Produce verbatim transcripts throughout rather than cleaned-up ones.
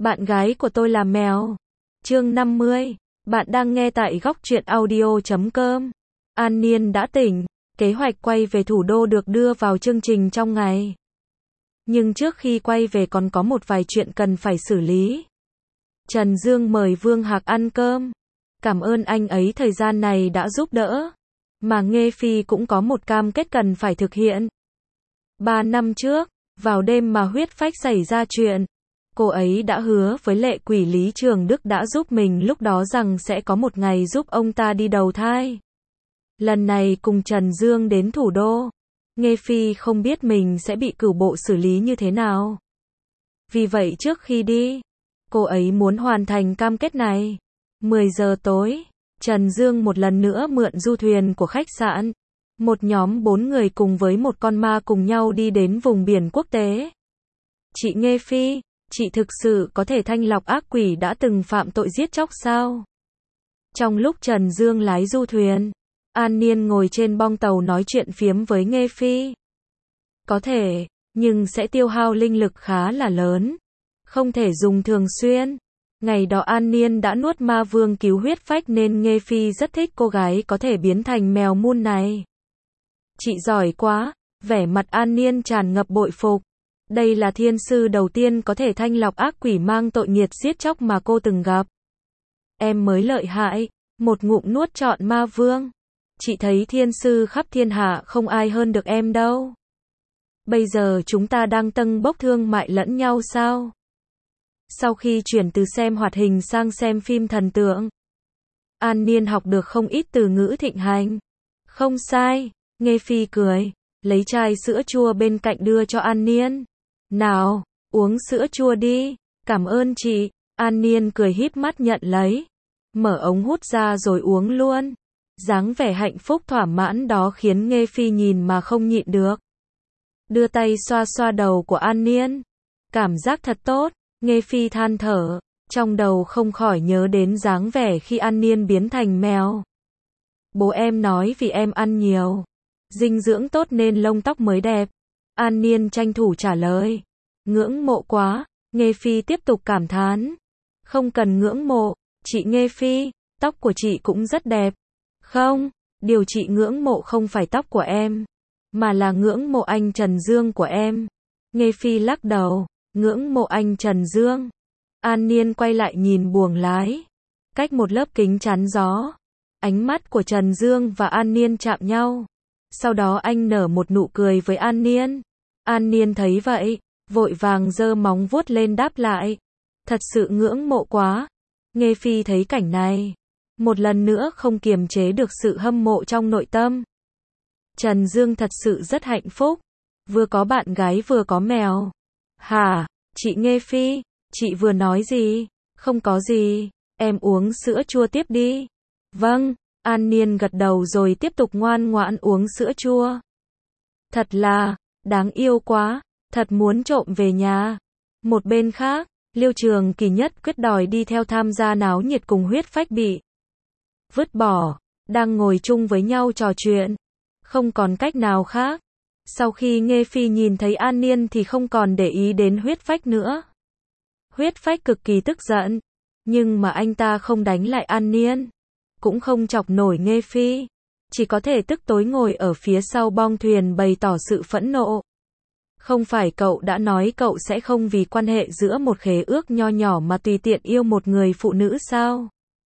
Bạn gái của tôi là mèo. Chương năm mươi. Bạn đang nghe tại góc truyện audio chấm com. An Niên đã tỉnh. Kế hoạch quay về thủ đô được đưa vào chương trình trong ngày. Nhưng trước khi quay về còn có một vài chuyện cần phải xử lý. Trần Dương mời Vương Hạc ăn cơm. Cảm ơn anh ấy thời gian này đã giúp đỡ. Mà Nghê Phi cũng có một cam kết cần phải thực hiện. Ba năm trước, vào đêm mà huyết phách xảy ra chuyện, cô ấy đã hứa với Lệ Quỷ Lý Trường Đức đã giúp mình lúc đó rằng sẽ có một ngày giúp ông ta đi đầu thai. Lần này cùng Trần Dương đến thủ đô, Nghê Phi không biết mình sẽ bị cửu bộ xử lý như thế nào. Vì vậy trước khi đi, cô ấy muốn hoàn thành cam kết này. mười giờ tối, Trần Dương một lần nữa mượn du thuyền của khách sạn. Một nhóm bốn người cùng với một con ma cùng nhau đi đến vùng biển quốc tế. Chị Nghê Phi, chị thực sự có thể thanh lọc ác quỷ đã từng phạm tội giết chóc sao? Trong lúc Trần Dương lái du thuyền, An Niên ngồi trên bong tàu nói chuyện phiếm với Nghê Phi. Có thể, nhưng sẽ tiêu hao linh lực khá là lớn. Không thể dùng thường xuyên. Ngày đó An Niên đã nuốt ma vương cứu huyết phách nên Nghê Phi rất thích cô gái có thể biến thành mèo mun này. Chị giỏi quá, vẻ mặt An Niên tràn ngập bội phục. Đây là thiên sư đầu tiên có thể thanh lọc ác quỷ mang tội nghiệt giết chóc mà cô từng gặp. Em mới lợi hại, một ngụm nuốt trọn ma vương. Chị thấy thiên sư khắp thiên hạ không ai hơn được em đâu. Bây giờ chúng ta đang tâng bốc thương mại lẫn nhau sao? Sau khi chuyển từ xem hoạt hình sang xem phim thần tượng, An Niên học được không ít từ ngữ thịnh hành. Không sai, Nghê Phi cười, lấy chai sữa chua bên cạnh đưa cho An Niên. Nào, uống sữa chua đi, cảm ơn chị. An Niên cười híp mắt nhận lấy, mở ống hút ra rồi uống luôn. Dáng vẻ hạnh phúc thỏa mãn đó khiến Nghê Phi nhìn mà không nhịn được. Đưa tay xoa xoa đầu của An Niên. Cảm giác thật tốt, Nghê Phi than thở, trong đầu không khỏi nhớ đến dáng vẻ khi An Niên biến thành mèo. Bố em nói vì em ăn nhiều, dinh dưỡng tốt nên lông tóc mới đẹp. An Niên tranh thủ trả lời. Ngưỡng mộ quá, Nghê Phi tiếp tục cảm thán. Không cần ngưỡng mộ, chị Nghê Phi, tóc của chị cũng rất đẹp. Không, điều chị ngưỡng mộ không phải tóc của em, mà là ngưỡng mộ anh Trần Dương của em. Nghê Phi lắc đầu, ngưỡng mộ anh Trần Dương. An Niên quay lại nhìn buồng lái. Cách một lớp kính chắn gió, ánh mắt của Trần Dương và An Niên chạm nhau. Sau đó anh nở một nụ cười với An Niên. An Niên thấy vậy, vội vàng giơ móng vuốt lên đáp lại. Thật sự ngưỡng mộ quá. Nghê Phi thấy cảnh này, một lần nữa không kiềm chế được sự hâm mộ trong nội tâm. Trần Dương thật sự rất hạnh phúc. Vừa có bạn gái vừa có mèo. Hả, chị Nghê Phi, chị vừa nói gì? Không có gì, em uống sữa chua tiếp đi. Vâng. An Niên gật đầu rồi tiếp tục ngoan ngoãn uống sữa chua. Thật là, đáng yêu quá, thật muốn trộm về nhà. Một bên khác, Liêu Trường Kỳ nhất quyết đòi đi theo tham gia náo nhiệt cùng huyết phách bị vứt bỏ, đang ngồi chung với nhau trò chuyện. Không còn cách nào khác. Sau khi Nghê Phi nhìn thấy An Niên thì không còn để ý đến huyết phách nữa. Huyết phách cực kỳ tức giận, nhưng mà anh ta không đánh lại An Niên, cũng không chọc nổi Nghê Phi, chỉ có thể tức tối ngồi ở phía sau bong thuyền bày tỏ sự phẫn nộ. Không phải cậu đã nói cậu sẽ không vì quan hệ giữa một khế ước nho nhỏ mà tùy tiện yêu một người phụ nữ sao?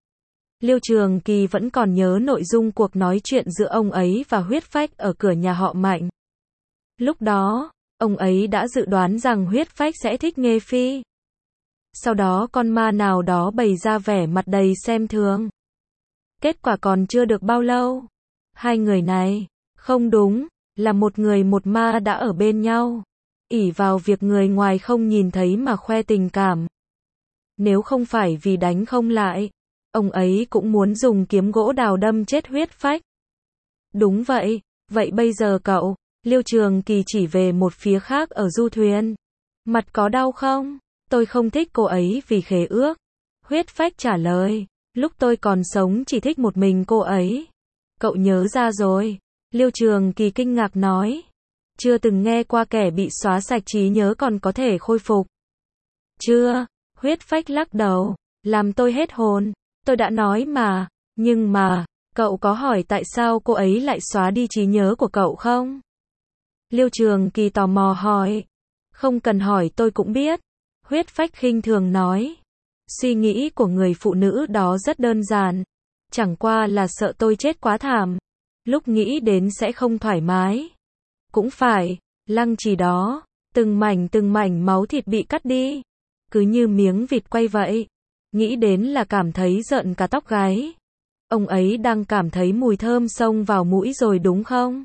Liêu Trường Kỳ vẫn còn nhớ nội dung cuộc nói chuyện giữa ông ấy và huyết phách ở cửa nhà họ Mạnh. Lúc đó, ông ấy đã dự đoán rằng huyết phách sẽ thích Nghê Phi. Sau đó con ma nào đó bày ra vẻ mặt đầy xem thường. Kết quả còn chưa được bao lâu, hai người này, không đúng, là một người một ma đã ở bên nhau, ỷ vào việc người ngoài không nhìn thấy mà khoe tình cảm. Nếu không phải vì đánh không lại, ông ấy cũng muốn dùng kiếm gỗ đào đâm chết huyết phách. Đúng vậy, vậy bây giờ cậu, Liêu Trường Kỳ chỉ về một phía khác ở du thuyền. Mặt có đau không? Tôi không thích cô ấy vì khế ước. Huyết phách trả lời. Lúc tôi còn sống chỉ thích một mình cô ấy. Cậu nhớ ra rồi. Liêu Trường Kỳ kinh ngạc nói. Chưa từng nghe qua kẻ bị xóa sạch trí nhớ còn có thể khôi phục. Chưa, Huyết Phách lắc đầu, làm tôi hết hồn. Tôi đã nói mà, nhưng mà, cậu có hỏi tại sao cô ấy lại xóa đi trí nhớ của cậu không? Liêu Trường Kỳ tò mò hỏi. Không cần hỏi tôi cũng biết. Huyết Phách khinh thường nói. Suy nghĩ của người phụ nữ đó rất đơn giản. Chẳng qua là sợ tôi chết quá thảm. Lúc nghĩ đến sẽ không thoải mái. Cũng phải, lăng trì đó, từng mảnh từng mảnh máu thịt bị cắt đi. Cứ như miếng vịt quay vậy. Nghĩ đến là cảm thấy rợn cả tóc gáy. Ông ấy đang cảm thấy mùi thơm xông vào mũi rồi đúng không?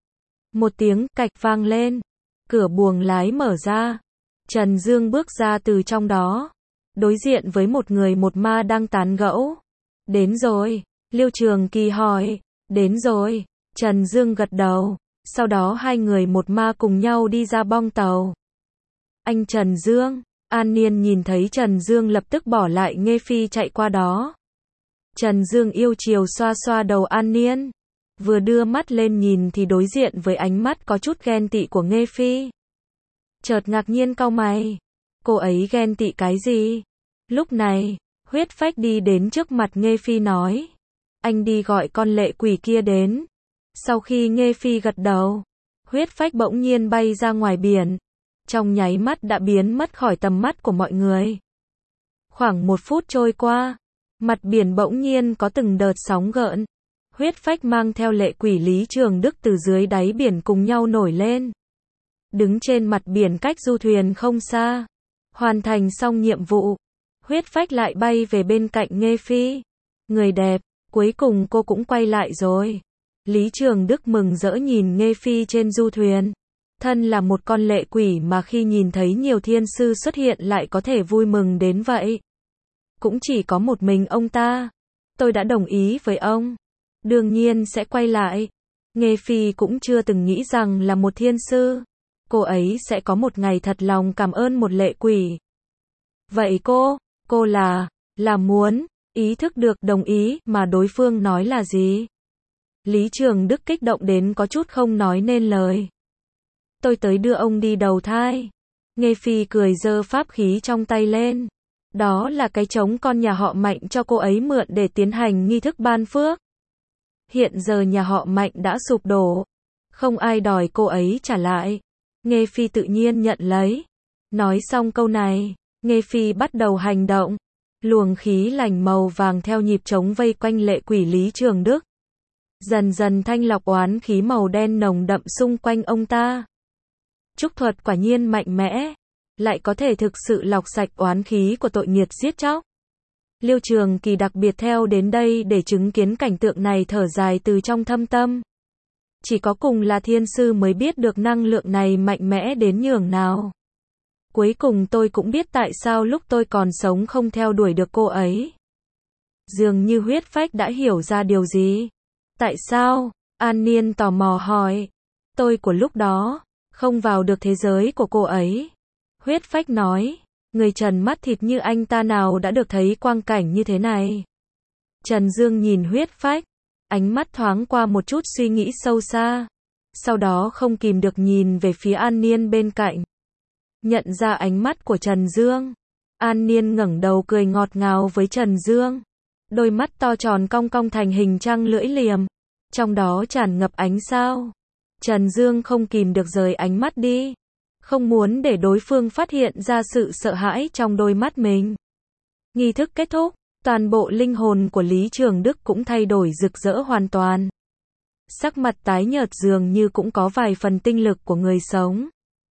Một tiếng cạch vang lên. Cửa buồng lái mở ra. Trần Dương bước ra từ trong đó. Đối diện với một người một ma đang tán gẫu. Đến rồi. Liêu Trường Kỳ hỏi. Đến rồi. Trần Dương gật đầu. Sau đó hai người một ma cùng nhau đi ra bong tàu. Anh Trần Dương. An Niên nhìn thấy Trần Dương lập tức bỏ lại Nghê Phi chạy qua đó. Trần Dương yêu chiều xoa xoa đầu An Niên. Vừa đưa mắt lên nhìn thì đối diện với ánh mắt có chút ghen tị của Nghê Phi. Chợt ngạc nhiên cau mày. Cô ấy ghen tị cái gì? Lúc này, Huyết Phách đi đến trước mặt Nghê Phi nói. Anh đi gọi con lệ quỷ kia đến. Sau khi Nghê Phi gật đầu, Huyết Phách bỗng nhiên bay ra ngoài biển. Trong nháy mắt đã biến mất khỏi tầm mắt của mọi người. Khoảng một phút trôi qua, mặt biển bỗng nhiên có từng đợt sóng gợn. Huyết Phách mang theo lệ quỷ Lý Trường Đức từ dưới đáy biển cùng nhau nổi lên. Đứng trên mặt biển cách du thuyền không xa. Hoàn thành xong nhiệm vụ, Huyết Phách lại bay về bên cạnh Nghê Phi. Người đẹp, cuối cùng cô cũng quay lại rồi. Lý Trường Đức mừng rỡ nhìn Nghê Phi trên du thuyền. Thân là một con lệ quỷ mà khi nhìn thấy nhiều thiên sư xuất hiện lại có thể vui mừng đến vậy. Cũng chỉ có một mình ông ta. Tôi đã đồng ý với ông. Đương nhiên sẽ quay lại. Nghê Phi cũng chưa từng nghĩ rằng là một thiên sư. Cô ấy sẽ có một ngày thật lòng cảm ơn một lệ quỷ. Vậy cô, cô là, là muốn, ý thức được đồng ý mà đối phương nói là gì? Lý Trường Đức kích động đến có chút không nói nên lời. Tôi tới đưa ông đi đầu thai. Nghê Phi cười giơ pháp khí trong tay lên. Đó là cái trống con nhà họ Mạnh cho cô ấy mượn để tiến hành nghi thức ban phước. Hiện giờ nhà họ Mạnh đã sụp đổ. Không ai đòi cô ấy trả lại. Nghê Phi tự nhiên nhận lấy. Nói xong câu này, Nghê Phi bắt đầu hành động. Luồng khí lành màu vàng theo nhịp trống vây quanh lệ quỷ Lý Trường Đức. Dần dần thanh lọc oán khí màu đen nồng đậm xung quanh ông ta. Trúc thuật quả nhiên mạnh mẽ. Lại có thể thực sự lọc sạch oán khí của tội nghiệt giết chóc. Liêu Trường Kỳ đặc biệt theo đến đây để chứng kiến cảnh tượng này thở dài từ trong thâm tâm. Chỉ có cùng là thiên sư mới biết được năng lượng này mạnh mẽ đến nhường nào. Cuối cùng tôi cũng biết tại sao lúc tôi còn sống không theo đuổi được cô ấy. Dường như Huyết Phách đã hiểu ra điều gì. Tại sao? An Niên tò mò hỏi. Tôi của lúc đó, không vào được thế giới của cô ấy. Huyết Phách nói. Người trần mắt thịt như anh ta nào đã được thấy quang cảnh như thế này. Trần Dương nhìn Huyết Phách. Ánh mắt thoáng qua một chút suy nghĩ sâu xa. Sau đó không kìm được nhìn về phía An Niên bên cạnh. Nhận ra ánh mắt của Trần Dương. An Niên ngẩng đầu cười ngọt ngào với Trần Dương. Đôi mắt to tròn cong cong thành hình trăng lưỡi liềm. Trong đó tràn ngập ánh sao. Trần Dương không kìm được rời ánh mắt đi. Không muốn để đối phương phát hiện ra sự sợ hãi trong đôi mắt mình. Nghi thức kết thúc. Toàn bộ linh hồn của Lý Trường Đức cũng thay đổi rực rỡ hoàn toàn. Sắc mặt tái nhợt dường như cũng có vài phần tinh lực của người sống.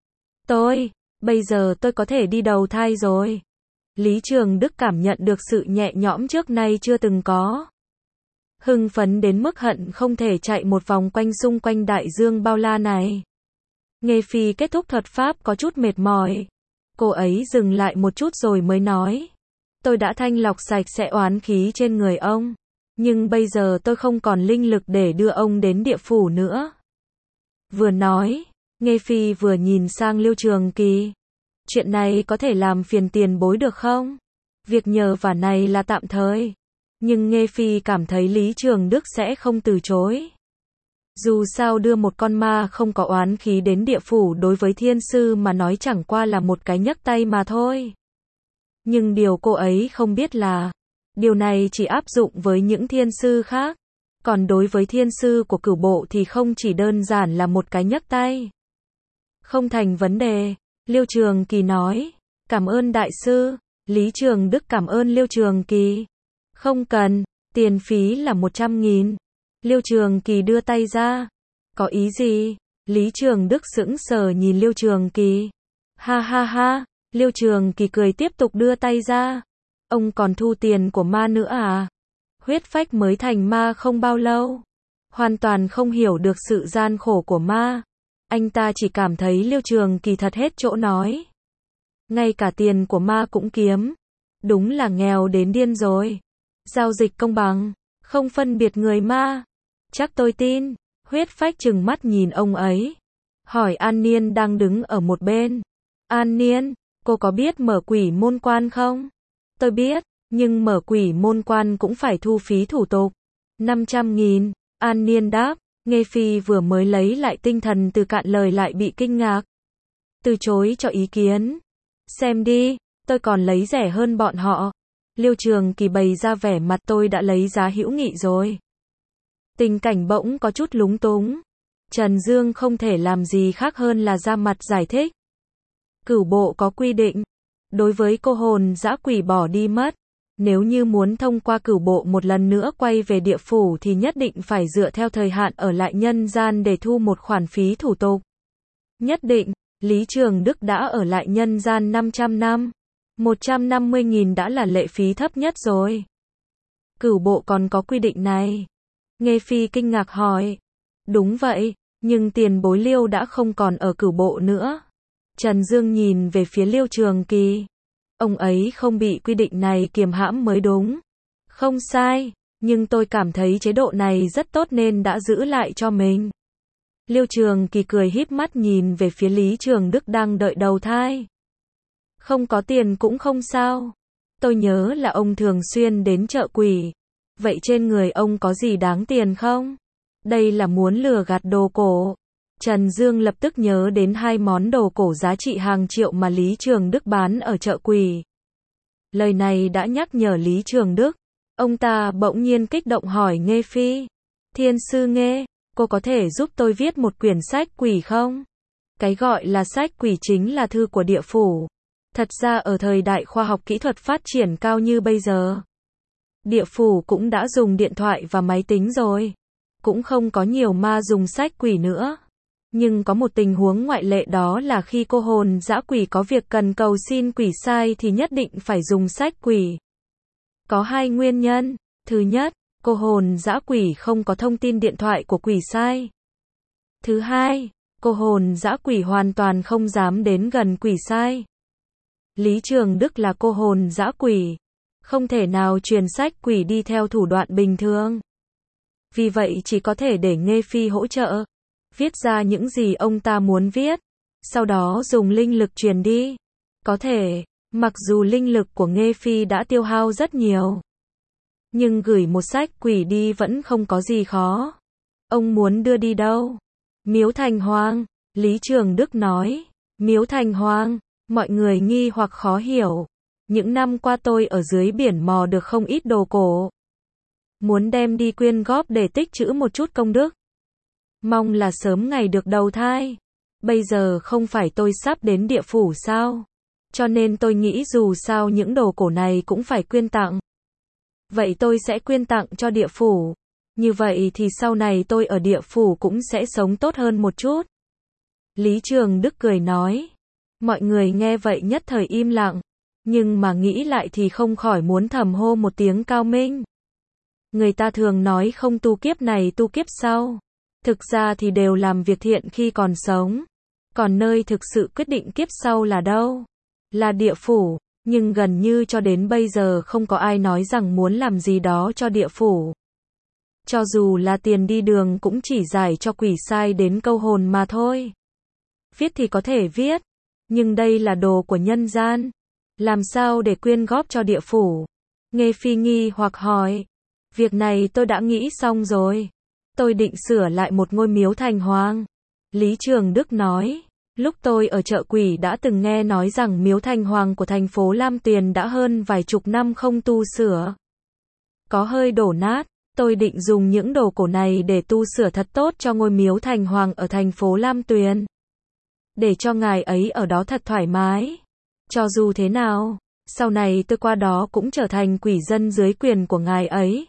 Tôi, bây giờ tôi có thể đi đầu thai rồi. Lý Trường Đức cảm nhận được sự nhẹ nhõm trước nay chưa từng có. Hưng phấn đến mức hận không thể chạy một vòng quanh xung quanh đại dương bao la này. Nghê Phi kết thúc thuật pháp có chút mệt mỏi. Cô ấy dừng lại một chút rồi mới nói. Tôi đã thanh lọc sạch sẽ oán khí trên người ông. Nhưng bây giờ tôi không còn linh lực để đưa ông đến địa phủ nữa. Vừa nói, Nghê Phi vừa nhìn sang Liêu Trường Kỳ. Chuyện này có thể làm phiền tiền bối được không? Việc nhờ vả này là tạm thời. Nhưng Nghê Phi cảm thấy Lý Trường Đức sẽ không từ chối. Dù sao đưa một con ma không có oán khí đến địa phủ đối với thiên sư mà nói chẳng qua là một cái nhấc tay mà thôi. Nhưng điều cô ấy không biết là, điều này chỉ áp dụng với những thiên sư khác. Còn đối với thiên sư của cửu bộ thì không chỉ đơn giản là một cái nhấc tay. Không thành vấn đề, Liêu Trường Kỳ nói. Cảm ơn đại sư. Lý Trường Đức cảm ơn Liêu Trường Kỳ. Không cần, tiền phí là một trăm nghìn. Liêu Trường Kỳ đưa tay ra. Có ý gì? Lý Trường Đức sững sờ nhìn Liêu Trường Kỳ. Ha ha ha, Liêu Trường Kỳ cười tiếp tục đưa tay ra. Ông còn thu tiền của ma nữa à? Huyết Phách mới thành ma không bao lâu. Hoàn toàn không hiểu được sự gian khổ của ma. Anh ta chỉ cảm thấy Liêu Trường Kỳ thật hết chỗ nói. Ngay cả tiền của ma cũng kiếm. Đúng là nghèo đến điên rồi. Giao dịch công bằng, không phân biệt người ma. Chắc tôi tin. Huyết Phách trừng mắt nhìn ông ấy. Hỏi An Niên đang đứng ở một bên. An Niên, cô có biết mở quỷ môn quan không? Tôi biết, nhưng mở quỷ môn quan cũng phải thu phí thủ tục. năm trăm nghìn, An Niên đáp. Nghe Phi vừa mới lấy lại tinh thần từ cạn lời lại bị kinh ngạc. Từ chối cho ý kiến. Xem đi, tôi còn lấy rẻ hơn bọn họ. Liêu Trường Kỳ bày ra vẻ mặt tôi đã lấy giá hữu nghị rồi. Tình cảnh bỗng có chút lúng túng. Trần Dương không thể làm gì khác hơn là ra mặt giải thích. Cửu bộ có quy định. Đối với cô hồn dã quỷ bỏ đi mất. Nếu như muốn thông qua cửu bộ một lần nữa quay về địa phủ thì nhất định phải dựa theo thời hạn ở lại nhân gian để thu một khoản phí thủ tục. Nhất định, Lý Trường Đức đã ở lại nhân gian năm trăm năm. một trăm năm mươi nghìn đã là lệ phí thấp nhất rồi. Cửu bộ còn có quy định này. Nghe Phi kinh ngạc hỏi. Đúng vậy, nhưng tiền bối Liêu đã không còn ở cửu bộ nữa. Trần Dương nhìn về phía Liêu Trường Kỳ. Ông ấy không bị quy định này kiềm hãm mới đúng. Không sai, nhưng tôi cảm thấy chế độ này rất tốt nên đã giữ lại cho mình. Liêu Trường Kỳ cười híp mắt nhìn về phía Lý Trường Đức đang đợi đầu thai. Không có tiền cũng không sao. Tôi nhớ là ông thường xuyên đến chợ quỷ. Vậy trên người ông có gì đáng tiền không? Đây là muốn lừa gạt đồ cổ. Trần Dương lập tức nhớ đến hai món đồ cổ giá trị hàng triệu mà Lý Trường Đức bán ở chợ quỷ. Lời này đã nhắc nhở Lý Trường Đức. Ông ta bỗng nhiên kích động hỏi Nghê Phi. Thiên sư Nghê, cô có thể giúp tôi viết một quyển sách quỷ không? Cái gọi là sách quỷ chính là thư của địa phủ. Thật ra ở thời đại khoa học kỹ thuật phát triển cao như bây giờ, địa phủ cũng đã dùng điện thoại và máy tính rồi. Cũng không có nhiều ma dùng sách quỷ nữa. Nhưng có một tình huống ngoại lệ, đó là khi cô hồn dã quỷ có việc cần cầu xin quỷ sai thì nhất định phải dùng sách quỷ. Có hai nguyên nhân. Thứ nhất, cô hồn dã quỷ không có thông tin điện thoại của quỷ sai. Thứ hai, cô hồn dã quỷ hoàn toàn không dám đến gần quỷ sai. Lý Trường Đức là cô hồn dã quỷ, không thể nào truyền sách quỷ đi theo thủ đoạn bình thường. Vì vậy chỉ có thể để Nghê Phi hỗ trợ, viết ra những gì ông ta muốn viết, sau đó dùng linh lực truyền đi. Có thể, mặc dù linh lực của Nghê Phi đã tiêu hao rất nhiều, nhưng gửi một sách quỷ đi vẫn không có gì khó. Ông muốn đưa đi đâu? Miếu Thành Hoang, Lý Trường Đức nói. Miếu Thành Hoang, mọi người nghi hoặc khó hiểu. Những năm qua tôi ở dưới biển mò được không ít đồ cổ. Muốn đem đi quyên góp để tích trữ một chút công đức. Mong là sớm ngày được đầu thai. Bây giờ không phải tôi sắp đến địa phủ sao? Cho nên tôi nghĩ dù sao những đồ cổ này cũng phải quyên tặng. Vậy tôi sẽ quyên tặng cho địa phủ. Như vậy thì sau này tôi ở địa phủ cũng sẽ sống tốt hơn một chút. Lý Trường Đức cười nói. Mọi người nghe vậy nhất thời im lặng. Nhưng mà nghĩ lại thì không khỏi muốn thầm hô một tiếng cao minh. Người ta thường nói không tu kiếp này tu kiếp sau. Thực ra thì đều làm việc thiện khi còn sống. Còn nơi thực sự quyết định kiếp sau là đâu? Là địa phủ. Nhưng gần như cho đến bây giờ không có ai nói rằng muốn làm gì đó cho địa phủ. Cho dù là tiền đi đường cũng chỉ giải cho quỷ sai đến câu hồn mà thôi. Viết thì có thể viết. Nhưng đây là đồ của nhân gian. Làm sao để quyên góp cho địa phủ? Nghê Phi nghi hoặc hỏi. Việc này tôi đã nghĩ xong rồi. Tôi định sửa lại một ngôi miếu Thành Hoang. Lý Trường Đức nói. Lúc tôi ở chợ Quỷ đã từng nghe nói rằng miếu thành hoàng của thành phố Lam Tuyền đã hơn vài chục năm không tu sửa. Có hơi đổ nát, tôi định dùng những đồ cổ này để tu sửa thật tốt cho ngôi miếu thành hoàng ở thành phố Lam Tuyền. Để cho ngài ấy ở đó thật thoải mái. Cho dù thế nào, sau này tôi qua đó cũng trở thành quỷ dân dưới quyền của ngài ấy.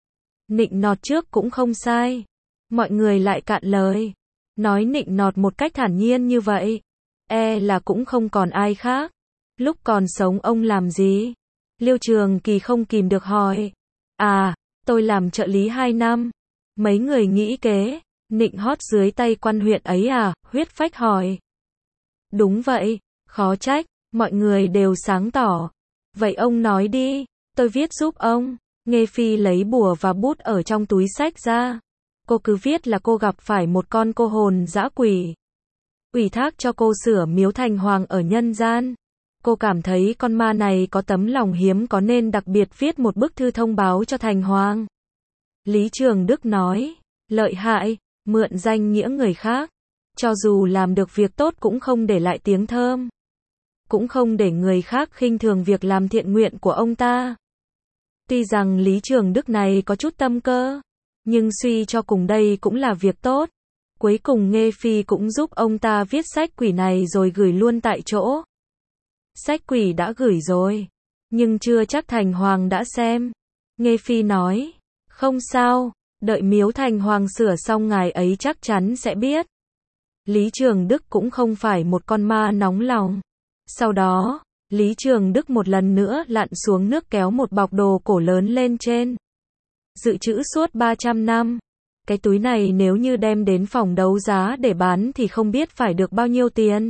Nịnh nọt trước cũng không sai. Mọi người lại cạn lời. Nói nịnh nọt một cách thản nhiên như vậy, e là cũng không còn ai khác. Lúc còn sống ông làm gì? Liêu Trường Kỳ không kìm được hỏi. À, tôi làm trợ lý hai năm. Mấy người nghĩ kế, nịnh hót dưới tay quan huyện ấy à? Huyết Phách hỏi. Đúng vậy, khó trách, mọi người đều sáng tỏ. Vậy ông nói đi, tôi viết giúp ông. Nghê Phi lấy bùa và bút ở trong túi xách ra. Cô cứ viết là cô gặp phải một con cô hồn dã quỷ. Ủy thác cho cô sửa miếu thành hoàng ở nhân gian. Cô cảm thấy con ma này có tấm lòng hiếm có nên đặc biệt viết một bức thư thông báo cho thành hoàng. Lý Trường Đức nói, lợi hại, mượn danh nghĩa người khác. Cho dù làm được việc tốt cũng không để lại tiếng thơm. Cũng không để người khác khinh thường việc làm thiện nguyện của ông ta. Tuy rằng Lý Trường Đức này có chút tâm cơ, nhưng suy cho cùng đây cũng là việc tốt. Cuối cùng Nghê Phi cũng giúp ông ta viết sách quỷ này rồi gửi luôn tại chỗ. Sách quỷ đã gửi rồi, nhưng chưa chắc thành hoàng đã xem. Nghê Phi nói, không sao, đợi miếu thành hoàng sửa xong ngài ấy chắc chắn sẽ biết. Lý Trường Đức cũng không phải một con ma nóng lòng. Sau đó, Lý Trường Đức một lần nữa lặn xuống nước kéo một bọc đồ cổ lớn lên trên. Dự trữ suốt ba trăm năm. Cái túi này nếu như đem đến phòng đấu giá để bán thì không biết phải được bao nhiêu tiền.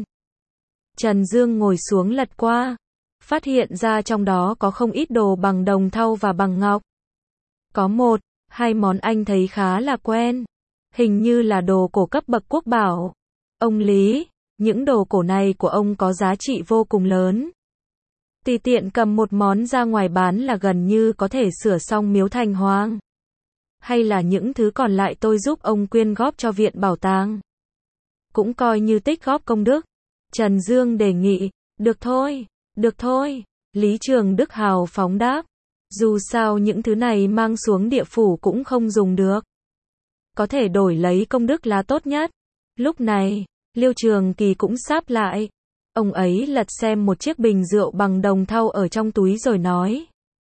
Trần Dương ngồi xuống lật qua, phát hiện ra trong đó có không ít đồ bằng đồng thau và bằng ngọc. Có một, hai món anh thấy khá là quen. Hình như là đồ cổ cấp bậc quốc bảo. Ông Lý, những đồ cổ này của ông có giá trị vô cùng lớn. Tùy tiện cầm một món ra ngoài bán là gần như có thể sửa xong miếu thành hoàng. Hay là những thứ còn lại tôi giúp ông quyên góp cho viện bảo tàng. Cũng coi như tích góp công đức. Trần Dương đề nghị, được thôi, được thôi. Lý Trường Đức hào phóng đáp. Dù sao những thứ này mang xuống địa phủ cũng không dùng được. Có thể đổi lấy công đức là tốt nhất. Lúc này, Liêu Trường Kỳ cũng sáp lại. Ông ấy lật xem một chiếc bình rượu bằng đồng thau ở trong túi rồi nói.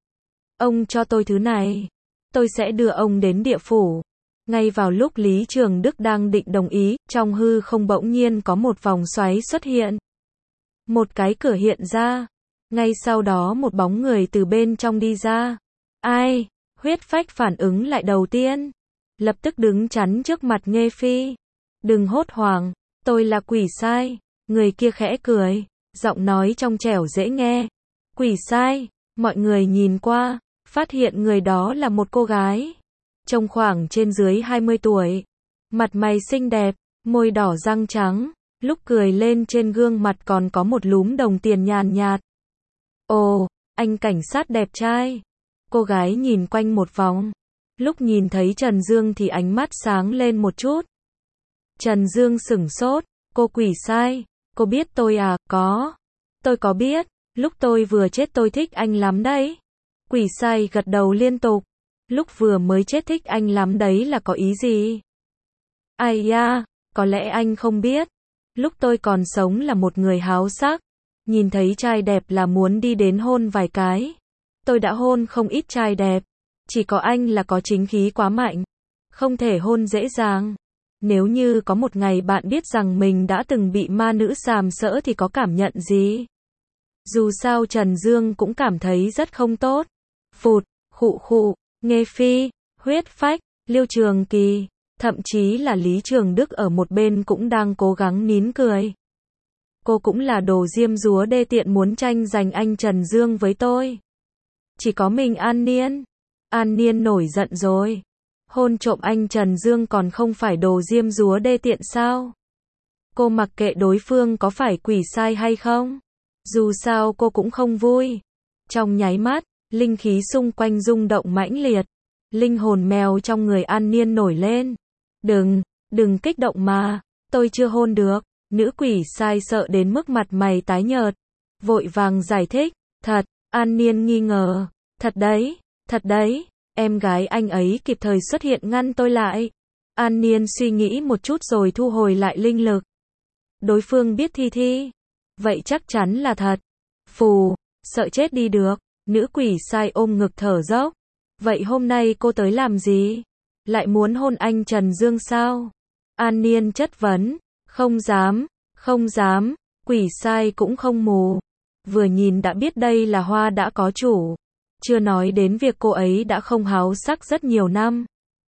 Ông cho tôi thứ này. Tôi sẽ đưa ông đến địa phủ. Ngay vào lúc Lý Trường Đức đang định đồng ý, trong hư không bỗng nhiên có một vòng xoáy xuất hiện. Một cái cửa hiện ra. Ngay sau đó một bóng người từ bên trong đi ra. Ai? Huyết Phách phản ứng lại đầu tiên. Lập tức đứng chắn trước mặt Nghê Phi. Đừng hốt hoảng, tôi là quỷ sai. Người kia khẽ cười, giọng nói trong trẻo dễ nghe. Quỷ sai, mọi người nhìn qua, phát hiện người đó là một cô gái. Trông khoảng trên dưới hai mươi tuổi. Mặt mày xinh đẹp, môi đỏ răng trắng, lúc cười lên trên gương mặt còn có một lúm đồng tiền nhàn nhạt. Ồ, anh cảnh sát đẹp trai. Cô gái nhìn quanh một vòng. Lúc nhìn thấy Trần Dương thì ánh mắt sáng lên một chút. Trần Dương sửng sốt, cô quỷ sai, cô biết tôi à? Có. Tôi có biết, lúc tôi vừa chết tôi thích anh lắm đấy. Quỷ sai gật đầu liên tục. Lúc vừa mới chết thích anh lắm đấy là có ý gì? Ai da, có lẽ anh không biết. Lúc tôi còn sống là một người háo sắc. Nhìn thấy trai đẹp là muốn đi đến hôn vài cái. Tôi đã hôn không ít trai đẹp. Chỉ có anh là có chính khí quá mạnh. Không thể hôn dễ dàng. Nếu như có một ngày bạn biết rằng mình đã từng bị ma nữ sàm sỡ thì có cảm nhận gì? Dù sao Trần Dương cũng cảm thấy rất không tốt. Phụt, khụ khụ, Nghê Phi, Huyết Phách, Liêu Trường Kỳ, thậm chí là Lý Trường Đức ở một bên cũng đang cố gắng nín cười. Cô cũng là đồ diêm dúa đê tiện muốn tranh giành anh Trần Dương với tôi. Chỉ có mình An Niên. An Niên nổi giận rồi. Hôn trộm anh Trần Dương còn không phải đồ diêm dúa đê tiện sao? Cô mặc kệ đối phương có phải quỷ sai hay không? Dù sao cô cũng không vui. Trong nháy mắt, linh khí xung quanh rung động mãnh liệt. Linh hồn mèo trong người An Niên nổi lên. Đừng, đừng kích động mà. Tôi chưa hôn được. Nữ quỷ sai sợ đến mức mặt mày tái nhợt, vội vàng giải thích, thật, An Niên nghi ngờ, thật đấy, thật đấy, em gái anh ấy kịp thời xuất hiện ngăn tôi lại. An Niên suy nghĩ một chút rồi thu hồi lại linh lực. Đối phương biết Thi Thi, vậy chắc chắn là thật. Phù, sợ chết đi được, nữ quỷ sai ôm ngực thở dốc. Vậy hôm nay cô tới làm gì? Lại muốn hôn anh Trần Dương sao? An Niên chất vấn, không dám, không dám, quỷ sai cũng không mù. Vừa nhìn đã biết đây là hoa đã có chủ. Chưa nói đến việc cô ấy đã không háo sắc rất nhiều năm.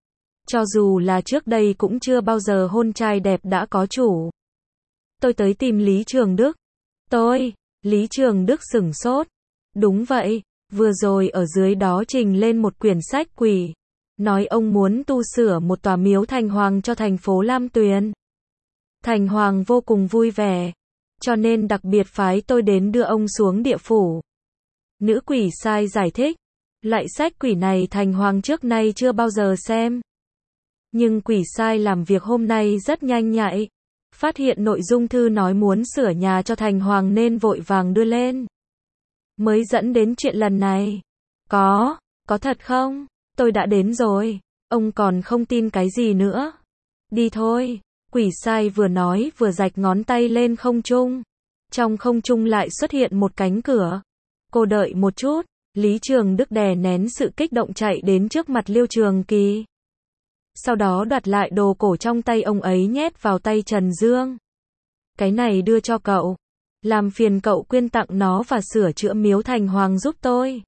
Cho dù là trước đây cũng chưa bao giờ hôn trai đẹp đã có chủ. Tôi tới tìm Lý Trường Đức. Tôi, Lý Trường Đức sửng sốt. Đúng vậy, vừa rồi ở dưới đó trình lên một quyển sách quỷ. Nói ông muốn tu sửa một tòa miếu thành hoàng cho thành phố Lam Tuyền. Thành hoàng vô cùng vui vẻ. Cho nên đặc biệt phái tôi đến đưa ông xuống địa phủ. Nữ quỷ sai giải thích. Loại sách quỷ này thành hoàng trước nay chưa bao giờ xem. Nhưng quỷ sai làm việc hôm nay rất nhanh nhạy. Phát hiện nội dung thư nói muốn sửa nhà cho thành hoàng nên vội vàng đưa lên. Mới dẫn đến chuyện lần này. Có, có thật không? Tôi đã đến rồi. Ông còn không tin cái gì nữa. Đi thôi. Quỷ sai vừa nói vừa rạch ngón tay lên không trung. Trong không trung lại xuất hiện một cánh cửa. Cô đợi một chút. Lý Trường Đức đè nén sự kích động chạy đến trước mặt Liêu Trường Kỳ. Sau đó đoạt lại đồ cổ trong tay ông ấy nhét vào tay Trần Dương. Cái này đưa cho cậu. Làm phiền cậu quyên tặng nó và sửa chữa miếu thành hoàng giúp tôi.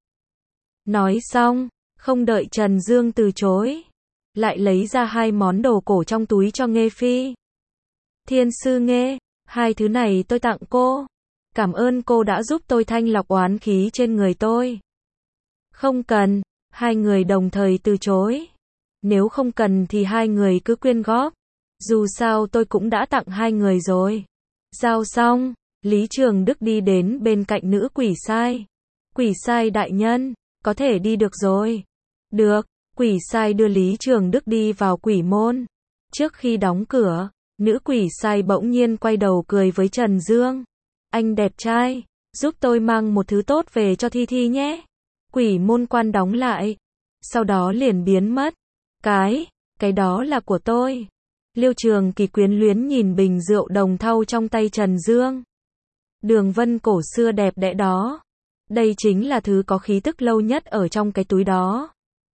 Nói xong, không đợi Trần Dương từ chối. Lại lấy ra hai món đồ cổ trong túi cho Nghê Phi. Thiên sư Nghê, hai thứ này tôi tặng cô. Cảm ơn cô đã giúp tôi thanh lọc oán khí trên người tôi. Không cần, hai người đồng thời từ chối. Nếu không cần thì hai người cứ quyên góp. Dù sao tôi cũng đã tặng hai người rồi. Giao xong, Lý Trường Đức đi đến bên cạnh nữ quỷ sai. Quỷ sai đại nhân, có thể đi được rồi. Được, quỷ sai đưa Lý Trường Đức đi vào quỷ môn. Trước khi đóng cửa, nữ quỷ sai bỗng nhiên quay đầu cười với Trần Dương. Anh đẹp trai, giúp tôi mang một thứ tốt về cho Thi Thi nhé. Quỷ môn quan đóng lại. Sau đó liền biến mất. Cái, cái đó là của tôi. Liêu Trường Kỳ quyến luyến nhìn bình rượu đồng thau trong tay Trần Dương. Đường vân cổ xưa đẹp đẽ đó. Đây chính là thứ có khí tức lâu nhất ở trong cái túi đó.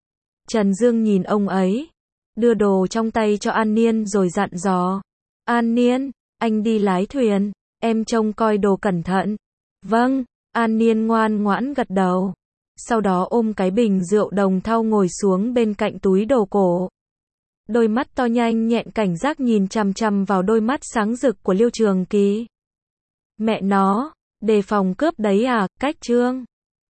Trần Dương nhìn ông ấy. Đưa đồ trong tay cho An Niên rồi dặn dò. An Niên, anh đi lái thuyền. Em trông coi đồ cẩn thận. Vâng, An Niên ngoan ngoãn gật đầu. Sau đó ôm cái bình rượu đồng thau ngồi xuống bên cạnh túi đồ cổ. Đôi mắt to nhanh nhẹn cảnh giác nhìn chằm chằm vào đôi mắt sáng rực của Liêu Trường Kỳ. Mẹ nó, đề phòng cướp đấy à, cách trương.